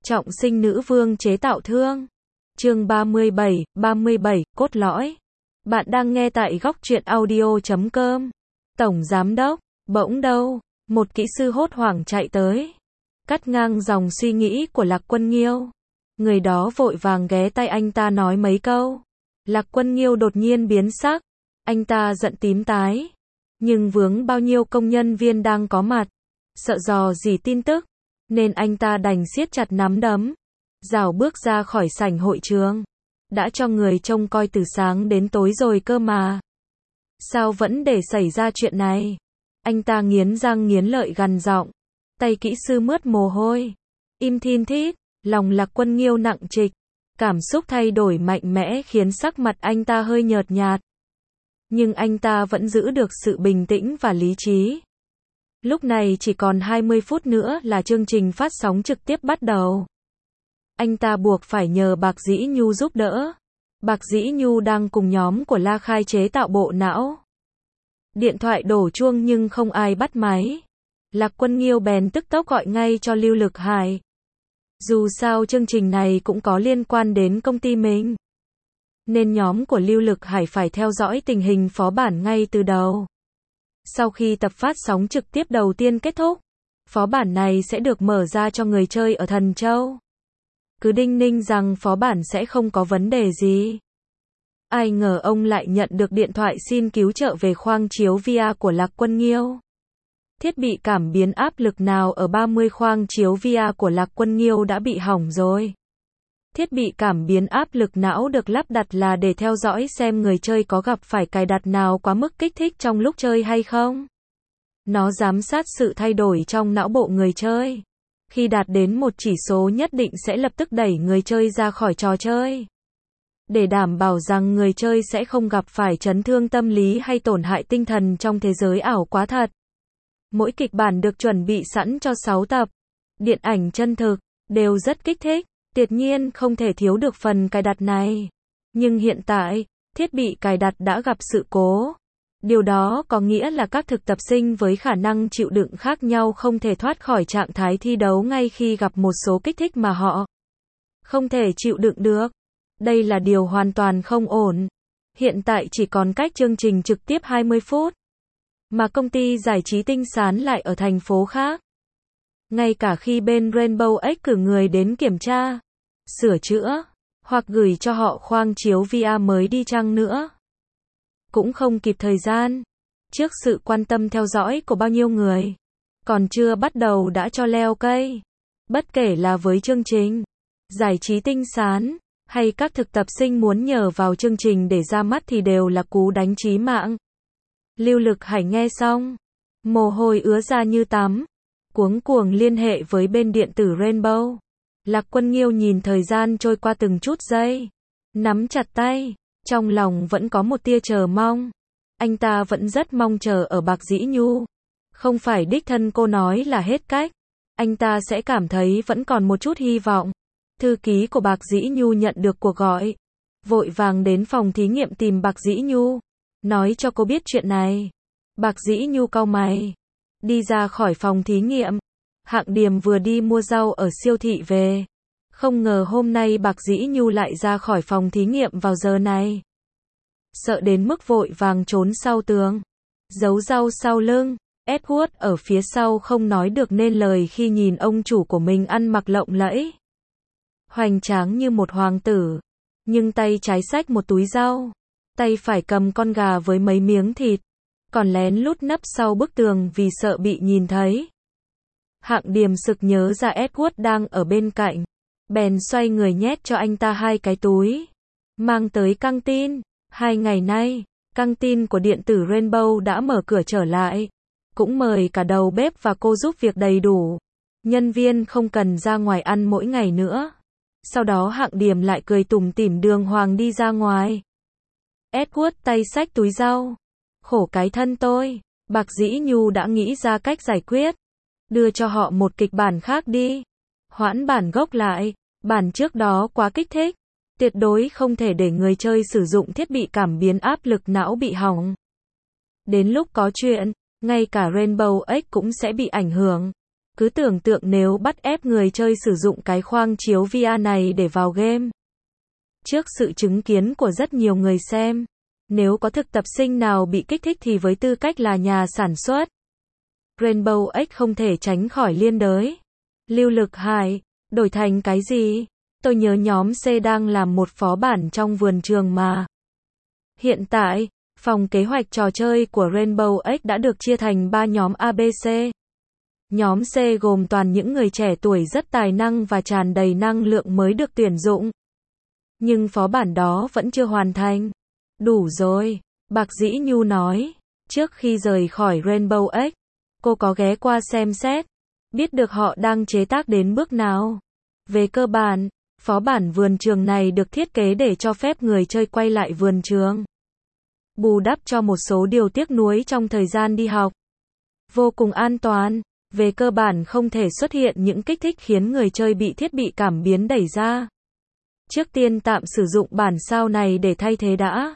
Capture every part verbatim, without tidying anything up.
Trọng sinh nữ vương chế tạo thương. Chương ba mươi bảy, ba mươi bảy, cốt lõi. Bạn đang nghe tại góc truyện audio chấm com. Tổng giám đốc, bỗng đâu, một kỹ sư hốt hoảng chạy tới, cắt ngang dòng suy nghĩ của Lạc Quân Nghiêu. Người đó vội vàng ghé tai anh ta nói mấy câu. Lạc Quân Nghiêu đột nhiên biến sắc, anh ta giận tím tái, nhưng vướng bao nhiêu công nhân viên đang có mặt, sợ dò dỉ tin tức, nên anh ta đành siết chặt nắm đấm, rảo bước ra khỏi sảnh hội trường. Đã cho người trông coi từ sáng đến tối rồi cơ mà. Sao vẫn để xảy ra chuyện này? Anh ta nghiến răng nghiến lợi gằn giọng. Tay kỹ sư mướt mồ hôi. Im thin thít, lòng Lạc Quân Nghiêu nặng trịch. Cảm xúc thay đổi mạnh mẽ khiến sắc mặt anh ta hơi nhợt nhạt. Nhưng anh ta vẫn giữ được sự bình tĩnh và lý trí. Lúc này chỉ còn hai mươi phút nữa là chương trình phát sóng trực tiếp bắt đầu. Anh ta buộc phải nhờ Bạc Dĩ Nhu giúp đỡ. Bạc Dĩ Nhu đang cùng nhóm của La Khai chế tạo bộ não. Điện thoại đổ chuông nhưng không ai bắt máy. Lạc Quân Nghiêu bèn tức tốc gọi ngay cho Lưu Lực Hải. Dù sao chương trình này cũng có liên quan đến công ty mình, nên nhóm của Lưu Lực Hải phải theo dõi tình hình phó bản ngay từ đầu. Sau khi tập phát sóng trực tiếp đầu tiên kết thúc, phó bản này sẽ được mở ra cho người chơi ở Thần Châu. Cứ đinh ninh rằng phó bản sẽ không có vấn đề gì. Ai ngờ ông lại nhận được điện thoại xin cứu trợ về khoang chiếu vê rờ của Lạc Quân Nghiêu. Thiết bị cảm biến áp lực nào ở ba mươi khoang chiếu vê rờ của Lạc Quân Nghiêu đã bị hỏng rồi. Thiết bị cảm biến áp lực não được lắp đặt là để theo dõi xem người chơi có gặp phải cài đặt nào quá mức kích thích trong lúc chơi hay không. Nó giám sát sự thay đổi trong não bộ người chơi. Khi đạt đến một chỉ số nhất định sẽ lập tức đẩy người chơi ra khỏi trò chơi. Để đảm bảo rằng người chơi sẽ không gặp phải chấn thương tâm lý hay tổn hại tinh thần trong thế giới ảo quá thật. Mỗi kịch bản được chuẩn bị sẵn cho sáu tập. Điện ảnh chân thực, đều rất kích thích. Tuyệt nhiên không thể thiếu được phần cài đặt này. Nhưng hiện tại, thiết bị cài đặt đã gặp sự cố. Điều đó có nghĩa là các thực tập sinh với khả năng chịu đựng khác nhau không thể thoát khỏi trạng thái thi đấu ngay khi gặp một số kích thích mà họ không thể chịu đựng được. Đây là điều hoàn toàn không ổn. Hiện tại chỉ còn cách chương trình trực tiếp hai mươi phút. Mà công ty giải trí Tinh Sán lại ở thành phố khác. Ngay cả khi bên Rainbow X cử người đến kiểm tra, sửa chữa, hoặc gửi cho họ khoang chiếu vê rờ mới đi chăng nữa, cũng không kịp thời gian. Trước sự quan tâm theo dõi của bao nhiêu người, còn chưa bắt đầu đã cho leo cây. Bất kể là với chương trình giải trí Tinh Sán, hay các thực tập sinh muốn nhờ vào chương trình để ra mắt thì đều là cú đánh chí mạng. Lưu Lực Hải nghe xong, mồ hôi ứa ra như tắm, cuống cuồng liên hệ với bên điện tử Rainbow. Lạc Quân Nghiêu nhìn thời gian trôi qua từng chút giây, nắm chặt tay, trong lòng vẫn có một tia chờ mong. Anh ta vẫn rất mong chờ ở Bạc Dĩ Nhu. Không phải đích thân cô nói là hết cách, anh ta sẽ cảm thấy vẫn còn một chút hy vọng. Thư ký của Bạc Dĩ Nhu nhận được cuộc gọi, vội vàng đến phòng thí nghiệm tìm Bạc Dĩ Nhu, nói cho cô biết chuyện này. Bạc Dĩ Nhu cau mày, đi ra khỏi phòng thí nghiệm. Hạng Điềm vừa đi mua rau ở siêu thị về. Không ngờ hôm nay Bạc Dĩ Nhu lại ra khỏi phòng thí nghiệm vào giờ này. Sợ đến mức vội vàng trốn sau tường, giấu rau sau lưng. Edward ở phía sau không nói được nên lời khi nhìn ông chủ của mình ăn mặc lộng lẫy, hoành tráng như một hoàng tử, nhưng tay trái xách một túi rau, tay phải cầm con gà với mấy miếng thịt, còn lén lút nấp sau bức tường vì sợ bị nhìn thấy. Hạng Điềm sực nhớ ra Edward đang ở bên cạnh, bèn xoay người nhét cho anh ta hai cái túi, mang tới căng tin. Hai ngày nay, căng tin của điện tử Rainbow đã mở cửa trở lại, cũng mời cả đầu bếp và cô giúp việc đầy đủ. Nhân viên không cần ra ngoài ăn mỗi ngày nữa. Sau đó Hạng Điềm lại cười tủm tỉm đường hoàng đi ra ngoài. Edward tay xách túi rau. Khổ cái thân tôi, Bạc Dĩ Nhu đã nghĩ ra cách giải quyết. Đưa cho họ một kịch bản khác đi. Hoãn bản gốc lại, bản trước đó quá kích thích. Tuyệt đối không thể để người chơi sử dụng thiết bị cảm biến áp lực não bị hỏng. Đến lúc có chuyện, ngay cả Rainbow X cũng sẽ bị ảnh hưởng. Cứ tưởng tượng nếu bắt ép người chơi sử dụng cái khoang chiếu vê rờ này để vào game. Trước sự chứng kiến của rất nhiều người xem, nếu có thực tập sinh nào bị kích thích thì với tư cách là nhà sản xuất, Rainbow X không thể tránh khỏi liên đới. Lưu Lực Hải, đổi thành cái gì? Tôi nhớ nhóm C đang làm một phó bản trong vườn trường mà. Hiện tại, phòng kế hoạch trò chơi của Rainbow X đã được chia thành ba nhóm A B C. Nhóm C gồm toàn những người trẻ tuổi rất tài năng và tràn đầy năng lượng mới được tuyển dụng. Nhưng phó bản đó vẫn chưa hoàn thành. Đủ rồi, Bạc Dĩ Nhu nói. Trước khi rời khỏi Rainbow X, cô có ghé qua xem xét, biết được họ đang chế tác đến bước nào. Về cơ bản, phó bản vườn trường này được thiết kế để cho phép người chơi quay lại vườn trường, bù đắp cho một số điều tiếc nuối trong thời gian đi học. Vô cùng an toàn, về cơ bản không thể xuất hiện những kích thích khiến người chơi bị thiết bị cảm biến đẩy ra. Trước tiên tạm sử dụng bản sao này để thay thế đã.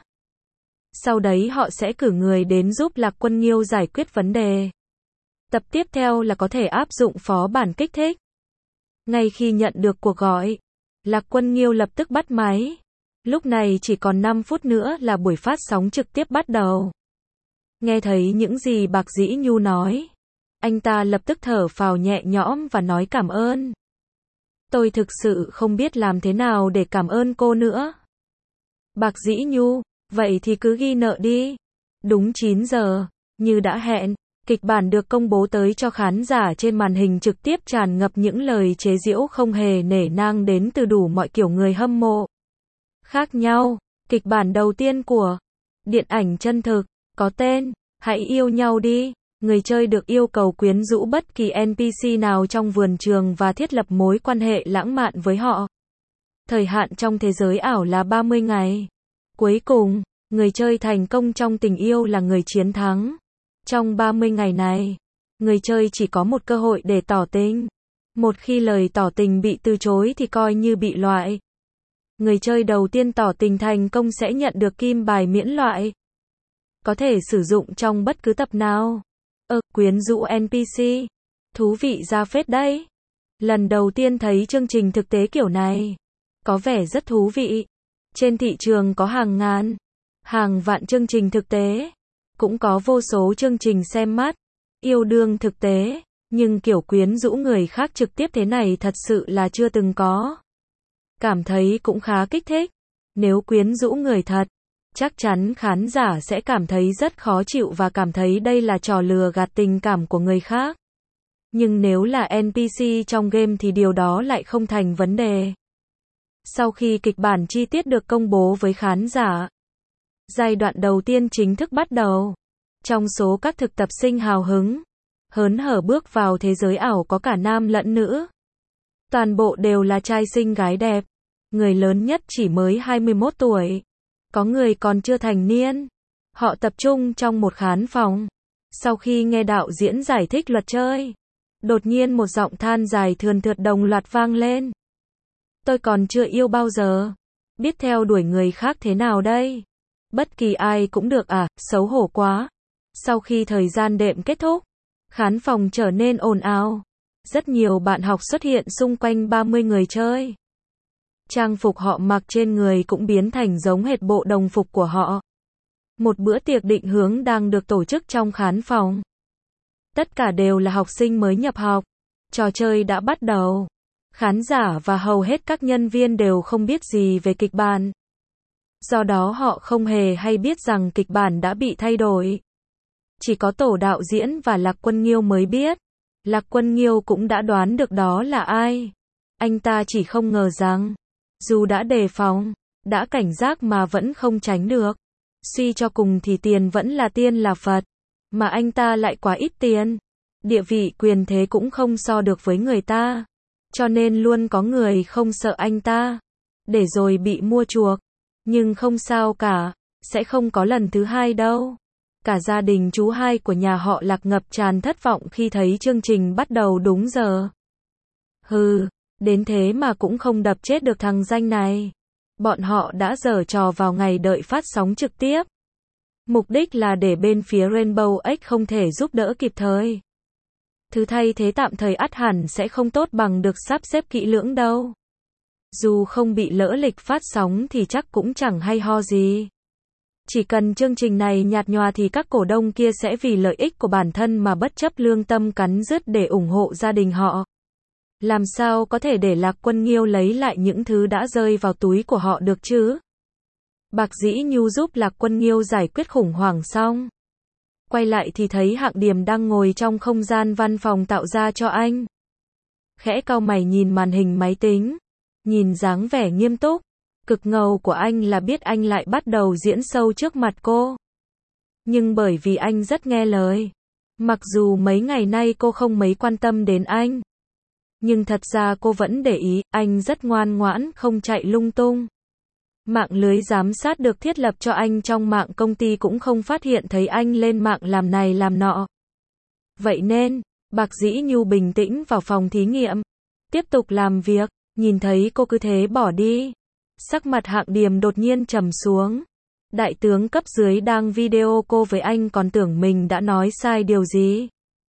Sau đấy họ sẽ cử người đến giúp Lạc Quân Nghiêu giải quyết vấn đề. Tập tiếp theo là có thể áp dụng phó bản kích thích. Ngay khi nhận được cuộc gọi, Lạc Quân Nghiêu lập tức bắt máy. Lúc này chỉ còn năm phút nữa là buổi phát sóng trực tiếp bắt đầu. Nghe thấy những gì Bạc Dĩ Nhu nói, anh ta lập tức thở phào nhẹ nhõm và nói cảm ơn. Tôi thực sự không biết làm thế nào để cảm ơn cô nữa. Bạc Dĩ Nhu, vậy thì cứ ghi nợ đi. Đúng chín giờ, như đã hẹn, kịch bản được công bố tới cho khán giả trên màn hình trực tiếp, tràn ngập những lời chế giễu không hề nể nang đến từ đủ mọi kiểu người hâm mộ khác nhau. Kịch bản đầu tiên của điện ảnh chân thực, có tên Hãy yêu nhau đi. Người chơi được yêu cầu quyến rũ bất kỳ en pê xê nào trong vườn trường và thiết lập mối quan hệ lãng mạn với họ. Thời hạn trong thế giới ảo là ba mươi ngày. Cuối cùng, người chơi thành công trong tình yêu là người chiến thắng. Trong ba mươi ngày này, người chơi chỉ có một cơ hội để tỏ tình. Một khi lời tỏ tình bị từ chối thì coi như bị loại. Người chơi đầu tiên tỏ tình thành công sẽ nhận được kim bài miễn loại. Có thể sử dụng trong bất cứ tập nào. Ơ, ờ, quyến rũ en pê xê. Thú vị ra phết đấy. Lần đầu tiên thấy chương trình thực tế kiểu này. Có vẻ rất thú vị. Trên thị trường có hàng ngàn, hàng vạn chương trình thực tế. Cũng có vô số chương trình xem mắt, yêu đương thực tế. Nhưng kiểu quyến rũ người khác trực tiếp thế này thật sự là chưa từng có. Cảm thấy cũng khá kích thích. Nếu quyến rũ người thật, chắc chắn khán giả sẽ cảm thấy rất khó chịu và cảm thấy đây là trò lừa gạt tình cảm của người khác. Nhưng nếu là en pê xê trong game thì điều đó lại không thành vấn đề. Sau khi kịch bản chi tiết được công bố với khán giả, giai đoạn đầu tiên chính thức bắt đầu. Trong số các thực tập sinh hào hứng, hớn hở bước vào thế giới ảo có cả nam lẫn nữ. Toàn bộ đều là trai xinh gái đẹp. Người lớn nhất chỉ mới hai mươi mốt tuổi. Có người còn chưa thành niên. Họ tập trung trong một khán phòng. Sau khi nghe đạo diễn giải thích luật chơi, đột nhiên một giọng than dài thườn thượt đồng loạt vang lên. Tôi còn chưa yêu bao giờ. Biết theo đuổi người khác thế nào đây? Bất kỳ ai cũng được à, xấu hổ quá. Sau khi thời gian đệm kết thúc, khán phòng trở nên ồn ào. Rất nhiều bạn học xuất hiện xung quanh ba mươi người chơi. Trang phục họ mặc trên người cũng biến thành giống hệt bộ đồng phục của họ. Một bữa tiệc định hướng đang được tổ chức trong khán phòng. Tất cả đều là học sinh mới nhập học. Trò chơi đã bắt đầu. Khán giả và hầu hết các nhân viên đều không biết gì về kịch bản. Do đó họ không hề hay biết rằng kịch bản đã bị thay đổi. Chỉ có tổ đạo diễn và Lạc Quân Nghiêu mới biết. Lạc Quân Nghiêu cũng đã đoán được đó là ai. Anh ta chỉ không ngờ rằng, dù đã đề phòng, đã cảnh giác mà vẫn không tránh được. Suy cho cùng thì tiền vẫn là tiên là Phật. Mà anh ta lại quá ít tiền. Địa vị quyền thế cũng không so được với người ta. Cho nên luôn có người không sợ anh ta. Để rồi bị mua chuộc. Nhưng không sao cả. Sẽ không có lần thứ hai đâu. Cả gia đình chú hai của nhà họ Lạc ngập tràn thất vọng khi thấy chương trình bắt đầu đúng giờ. Hừ, đến thế mà cũng không đập chết được thằng danh này. Bọn họ đã giở trò vào ngày đợi phát sóng trực tiếp. Mục đích là để bên phía Rainbow X không thể giúp đỡ kịp thời. Thứ thay thế tạm thời ắt hẳn sẽ không tốt bằng được sắp xếp kỹ lưỡng đâu. Dù không bị lỡ lịch phát sóng thì chắc cũng chẳng hay ho gì. Chỉ cần chương trình này nhạt nhòa thì các cổ đông kia sẽ vì lợi ích của bản thân mà bất chấp lương tâm cắn rứt để ủng hộ gia đình họ. Làm sao có thể để Lạc Quân Nghiêu lấy lại những thứ đã rơi vào túi của họ được chứ? Bạc Dĩ Nhu giúp Lạc Quân Nghiêu giải quyết khủng hoảng xong. Quay lại thì thấy Hạng Điềm đang ngồi trong không gian văn phòng tạo ra cho anh. Khẽ cau mày nhìn màn hình máy tính. Nhìn dáng vẻ nghiêm túc, cực ngầu của anh là biết anh lại bắt đầu diễn sâu trước mặt cô. Nhưng bởi vì anh rất nghe lời. Mặc dù mấy ngày nay cô không mấy quan tâm đến anh. Nhưng thật ra cô vẫn để ý, anh rất ngoan ngoãn, không chạy lung tung. Mạng lưới giám sát được thiết lập cho anh trong mạng công ty cũng không phát hiện thấy anh lên mạng làm này làm nọ. Vậy nên, Bạc Dĩ Nhu bình tĩnh vào phòng thí nghiệm. Tiếp tục làm việc, nhìn thấy cô cứ thế bỏ đi. Sắc mặt Hạng Điềm đột nhiên trầm xuống. Đại tướng cấp dưới đang video cô với anh còn tưởng mình đã nói sai điều gì.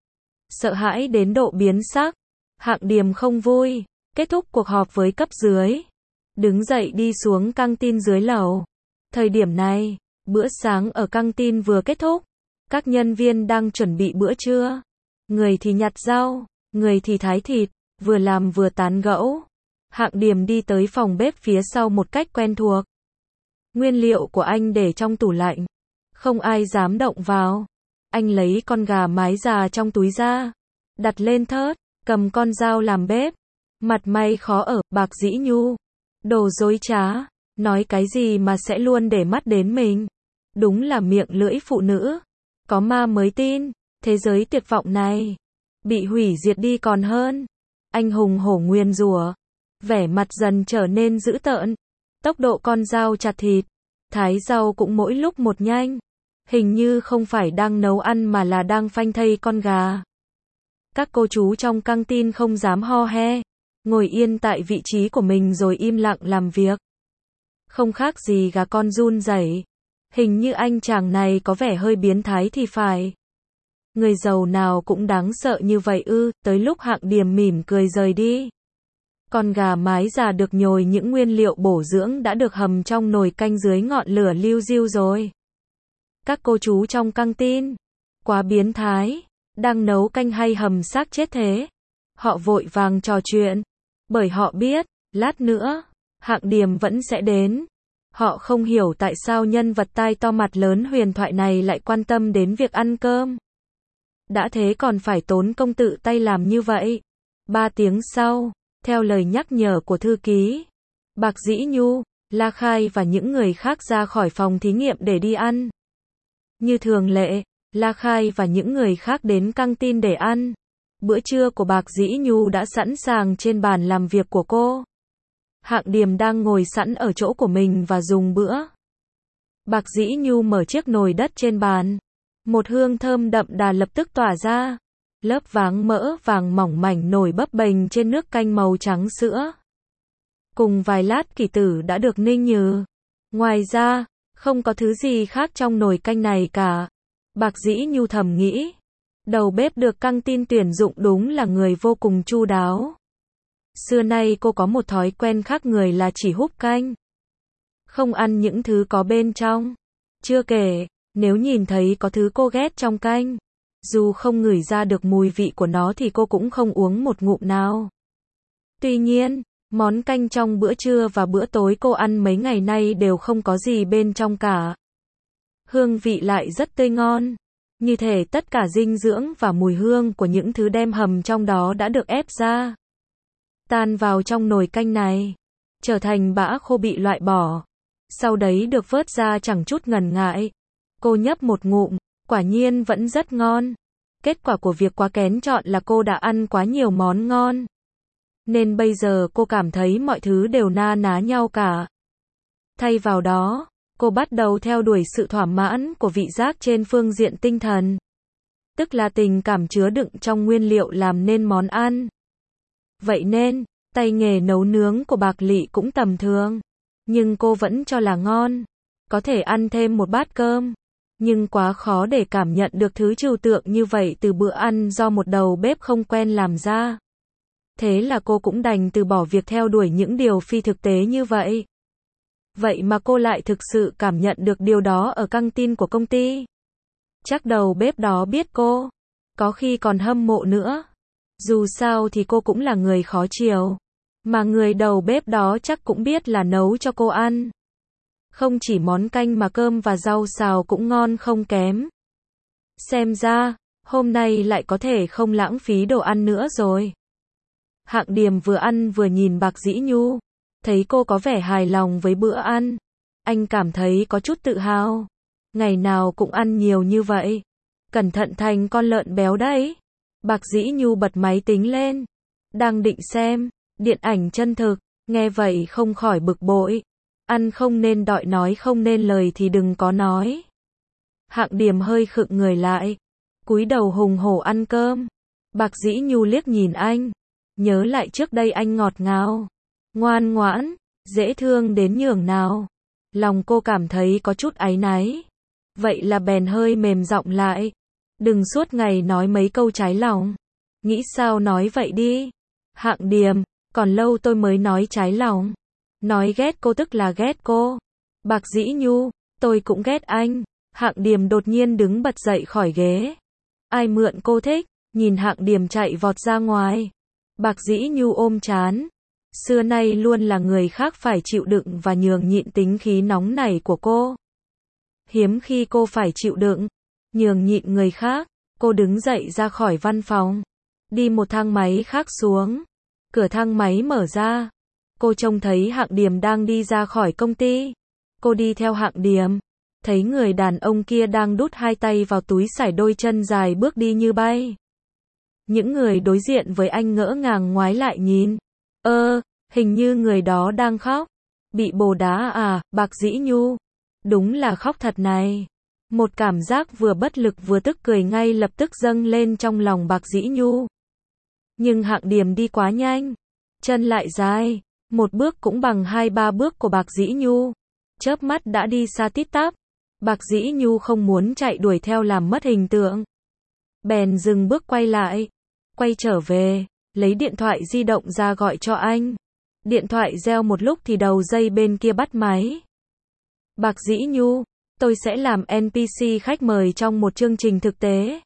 Sợ hãi đến độ biến sắc. Hạng Điềm không vui. Kết thúc cuộc họp với cấp dưới. Đứng dậy đi xuống căng tin dưới lầu. Thời điểm này, bữa sáng ở căng tin vừa kết thúc. Các nhân viên đang chuẩn bị bữa trưa. Người thì nhặt rau, người thì thái thịt, vừa làm vừa tán gẫu. Hạng Điềm đi tới phòng bếp phía sau một cách quen thuộc. Nguyên liệu của anh để trong tủ lạnh. Không ai dám động vào. Anh lấy con gà mái già trong túi ra. Đặt lên thớt, cầm con dao làm bếp. Mặt mày khó ở, Bạc Dĩ Nhu. Đồ dối trá. Nói cái gì mà sẽ luôn để mắt đến mình. Đúng là miệng lưỡi phụ nữ. Có ma mới tin. Thế giới tuyệt vọng này. Bị hủy diệt đi còn hơn. Anh hùng hổ nguyền rủa. Vẻ mặt dần trở nên dữ tợn. Tốc độ con dao chặt thịt. Thái rau cũng mỗi lúc một nhanh. Hình như không phải đang nấu ăn mà là đang phanh thây con gà. Các cô chú trong căng tin không dám ho he. Ngồi yên tại vị trí của mình rồi im lặng làm việc. Không khác gì gà con run rẩy. Hình như anh chàng này có vẻ hơi biến thái thì phải. Người giàu nào cũng đáng sợ như vậy ư? Tới lúc Hạng Điềm mỉm cười rời đi. Con gà mái già được nhồi những nguyên liệu bổ dưỡng đã được hầm trong nồi canh dưới ngọn lửa liu riu rồi. Các cô chú trong căng tin. Quá biến thái. Đang nấu canh hay hầm xác chết thế? Họ vội vàng trò chuyện. Bởi họ biết, lát nữa, Hạng Điềm vẫn sẽ đến. Họ không hiểu tại sao nhân vật tai to mặt lớn huyền thoại này lại quan tâm đến việc ăn cơm. Đã thế còn phải tốn công tự tay làm như vậy. Ba tiếng sau, theo lời nhắc nhở của thư ký, Bạc Dĩ Nhu, La Khai và những người khác ra khỏi phòng thí nghiệm để đi ăn. Như thường lệ, La Khai và những người khác đến căng tin để ăn. Bữa trưa của Bạc Dĩ Nhu đã sẵn sàng trên bàn làm việc của cô. Hạng Điềm đang ngồi sẵn ở chỗ của mình và dùng bữa. Bạc Dĩ Nhu mở chiếc nồi đất trên bàn. Một hương thơm đậm đà lập tức tỏa ra. Lớp váng mỡ vàng mỏng mảnh nổi bấp bềnh trên nước canh màu trắng sữa. Cùng vài lát kỷ tử đã được ninh nhừ. Ngoài ra, không có thứ gì khác trong nồi canh này cả. Bạc Dĩ Nhu thầm nghĩ. Đầu bếp được căng tin tuyển dụng đúng là người vô cùng chu đáo. Xưa nay cô có một thói quen khác người là chỉ húp canh. Không ăn những thứ có bên trong. Chưa kể, nếu nhìn thấy có thứ cô ghét trong canh, dù không ngửi ra được mùi vị của nó thì cô cũng không uống một ngụm nào. Tuy nhiên, món canh trong bữa trưa và bữa tối cô ăn mấy ngày nay đều không có gì bên trong cả. Hương vị lại rất tươi ngon. Như thể tất cả dinh dưỡng và mùi hương của những thứ đem hầm trong đó đã được ép ra. Tan vào trong nồi canh này. Trở thành bã khô bị loại bỏ. Sau đấy được vớt ra chẳng chút ngần ngại. Cô nhấp một ngụm, quả nhiên vẫn rất ngon. Kết quả của việc quá kén chọn là cô đã ăn quá nhiều món ngon. Nên bây giờ cô cảm thấy mọi thứ đều na ná nhau cả. Thay vào đó, cô bắt đầu theo đuổi sự thỏa mãn của vị giác trên phương diện tinh thần. Tức là tình cảm chứa đựng trong nguyên liệu làm nên món ăn. Vậy nên, tay nghề nấu nướng của Bạc Lị cũng tầm thường. Nhưng cô vẫn cho là ngon. Có thể ăn thêm một bát cơm. Nhưng quá khó để cảm nhận được thứ trừu tượng như vậy từ bữa ăn do một đầu bếp không quen làm ra. Thế là cô cũng đành từ bỏ việc theo đuổi những điều phi thực tế như vậy. Vậy mà cô lại thực sự cảm nhận được điều đó ở căng tin của công ty. Chắc đầu bếp đó biết cô, có khi còn hâm mộ nữa. Dù sao thì cô cũng là người khó chiều, mà người đầu bếp đó chắc cũng biết là nấu cho cô ăn. Không chỉ món canh mà cơm và rau xào cũng ngon không kém. Xem ra, hôm nay lại có thể không lãng phí đồ ăn nữa rồi. Hạng Điềm vừa ăn vừa nhìn Bạc Dĩ Nhu, thấy cô có vẻ hài lòng với bữa ăn. Anh cảm thấy có chút tự hào. Ngày nào cũng ăn nhiều như vậy. Cẩn thận thành con lợn béo đấy. Bạc Dĩ Nhu bật máy tính lên. Đang định xem điện ảnh chân thực, nghe vậy không khỏi bực bội. Ăn không nên đọi, nói không nên lời thì đừng có nói. Hạng Điềm hơi khựng người lại, cúi đầu hùng hổ ăn cơm. Bạc Dĩ Nhu liếc nhìn anh, nhớ lại trước đây anh ngọt ngào, ngoan ngoãn, dễ thương đến nhường nào. Lòng cô cảm thấy có chút áy náy. Vậy là bèn hơi mềm giọng lại. Đừng suốt ngày nói mấy câu trái lòng. Nghĩ sao nói vậy đi. Hạng Điềm, còn lâu tôi mới nói trái lòng. Nói ghét cô tức là ghét cô. Bạc Dĩ Nhu, tôi cũng ghét anh. Hạng Điềm đột nhiên đứng bật dậy khỏi ghế. Ai mượn cô thích? Nhìn Hạng Điềm chạy vọt ra ngoài. Bạc Dĩ Nhu ôm trán. Xưa nay luôn là người khác phải chịu đựng và nhường nhịn tính khí nóng nảy của cô. Hiếm khi cô phải chịu đựng, nhường nhịn người khác. Cô đứng dậy ra khỏi văn phòng, đi một thang máy khác xuống. Cửa thang máy mở ra. Cô trông thấy Hạng Điềm đang đi ra khỏi công ty. Cô đi theo Hạng Điềm, thấy người đàn ông kia đang đút hai tay vào túi sải, đôi chân dài bước đi như bay. Những người đối diện với anh ngỡ ngàng ngoái lại nhìn. Ơ, hình như người đó đang khóc. Bị bồ đá à, Bạc Dĩ Nhu. Đúng là khóc thật này. Một cảm giác vừa bất lực vừa tức cười ngay lập tức dâng lên trong lòng Bạc Dĩ Nhu. Nhưng Hạng Điềm đi quá nhanh, chân lại dài, một bước cũng bằng hai ba bước của Bạc Dĩ Nhu. Chớp mắt đã đi xa tít tắp. Bạc Dĩ Nhu không muốn chạy đuổi theo làm mất hình tượng. Bèn dừng bước quay lại. Quay trở về, lấy điện thoại di động ra gọi cho anh. Điện thoại reo một lúc thì đầu dây bên kia bắt máy. Bạc Dĩ Nhu, tôi sẽ làm en pê xê khách mời trong một chương trình thực tế.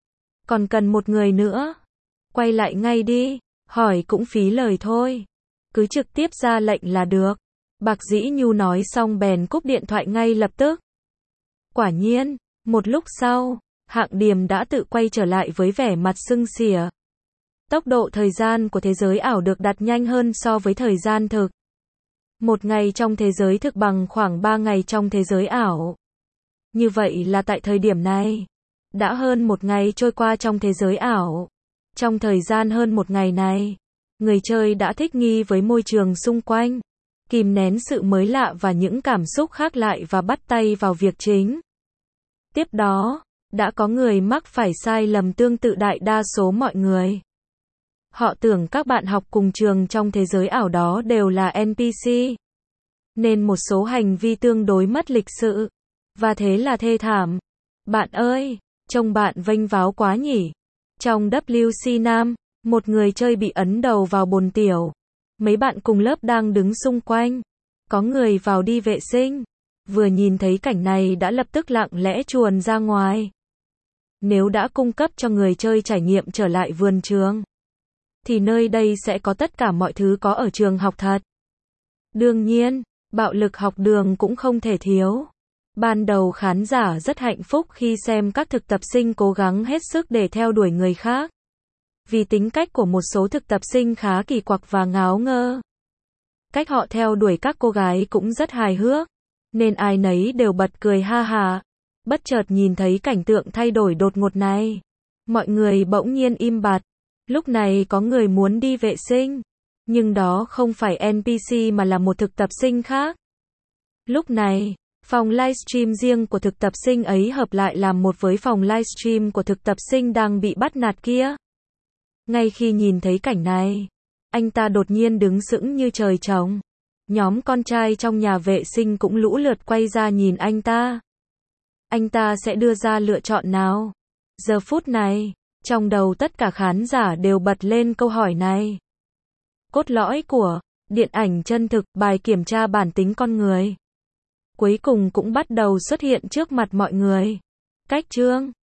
Còn cần một người nữa. Quay lại ngay đi, hỏi cũng phí lời thôi. Cứ trực tiếp ra lệnh là được. Bạc Dĩ Nhu nói xong bèn cúp điện thoại ngay lập tức. Quả nhiên, một lúc sau, Hạng Điềm đã tự quay trở lại với vẻ mặt sưng xỉa. Tốc độ thời gian của thế giới ảo được đặt nhanh hơn so với thời gian thực. Một ngày trong thế giới thực bằng khoảng ba ngày trong thế giới ảo. Như vậy là tại thời điểm này, đã hơn một ngày trôi qua trong thế giới ảo. Trong thời gian hơn một ngày này, người chơi đã thích nghi với môi trường xung quanh, kìm nén sự mới lạ và những cảm xúc khác lại và bắt tay vào việc chính. Tiếp đó, đã có người mắc phải sai lầm tương tự đại đa số mọi người. Họ tưởng các bạn học cùng trường trong thế giới ảo đó đều là en pê xê. Nên một số hành vi tương đối mất lịch sự. Và thế là thê thảm. Bạn ơi, trông bạn vênh váo quá nhỉ. Trong vê kép xê Nam, một người chơi bị ấn đầu vào bồn tiểu. Mấy bạn cùng lớp đang đứng xung quanh. Có người vào đi vệ sinh. Vừa nhìn thấy cảnh này đã lập tức lặng lẽ chuồn ra ngoài. Nếu đã cung cấp cho người chơi trải nghiệm trở lại vườn trường, thì nơi đây sẽ có tất cả mọi thứ có ở trường học thật. Đương nhiên, bạo lực học đường cũng không thể thiếu. Ban đầu khán giả rất hạnh phúc khi xem các thực tập sinh cố gắng hết sức để theo đuổi người khác. Vì tính cách của một số thực tập sinh khá kỳ quặc và ngáo ngơ. Cách họ theo đuổi các cô gái cũng rất hài hước, nên ai nấy đều bật cười ha hả. Bất chợt nhìn thấy cảnh tượng thay đổi đột ngột này, mọi người bỗng nhiên im bặt. Lúc này có người muốn đi vệ sinh, nhưng đó không phải en pê xê mà là một thực tập sinh khác. Lúc này, phòng livestream riêng của thực tập sinh ấy hợp lại làm một với phòng livestream của thực tập sinh đang bị bắt nạt kia. Ngay khi nhìn thấy cảnh này, anh ta đột nhiên đứng sững như trời trồng. Nhóm con trai trong nhà vệ sinh cũng lũ lượt quay ra nhìn anh ta. anh ta sẽ đưa ra lựa chọn nào? Giờ phút này, trong đầu tất cả khán giả đều bật lên câu hỏi này. Cốt lõi của điện ảnh chân thực, bài kiểm tra bản tính con người, cuối cùng cũng bắt đầu xuất hiện trước mặt mọi người. Cách chương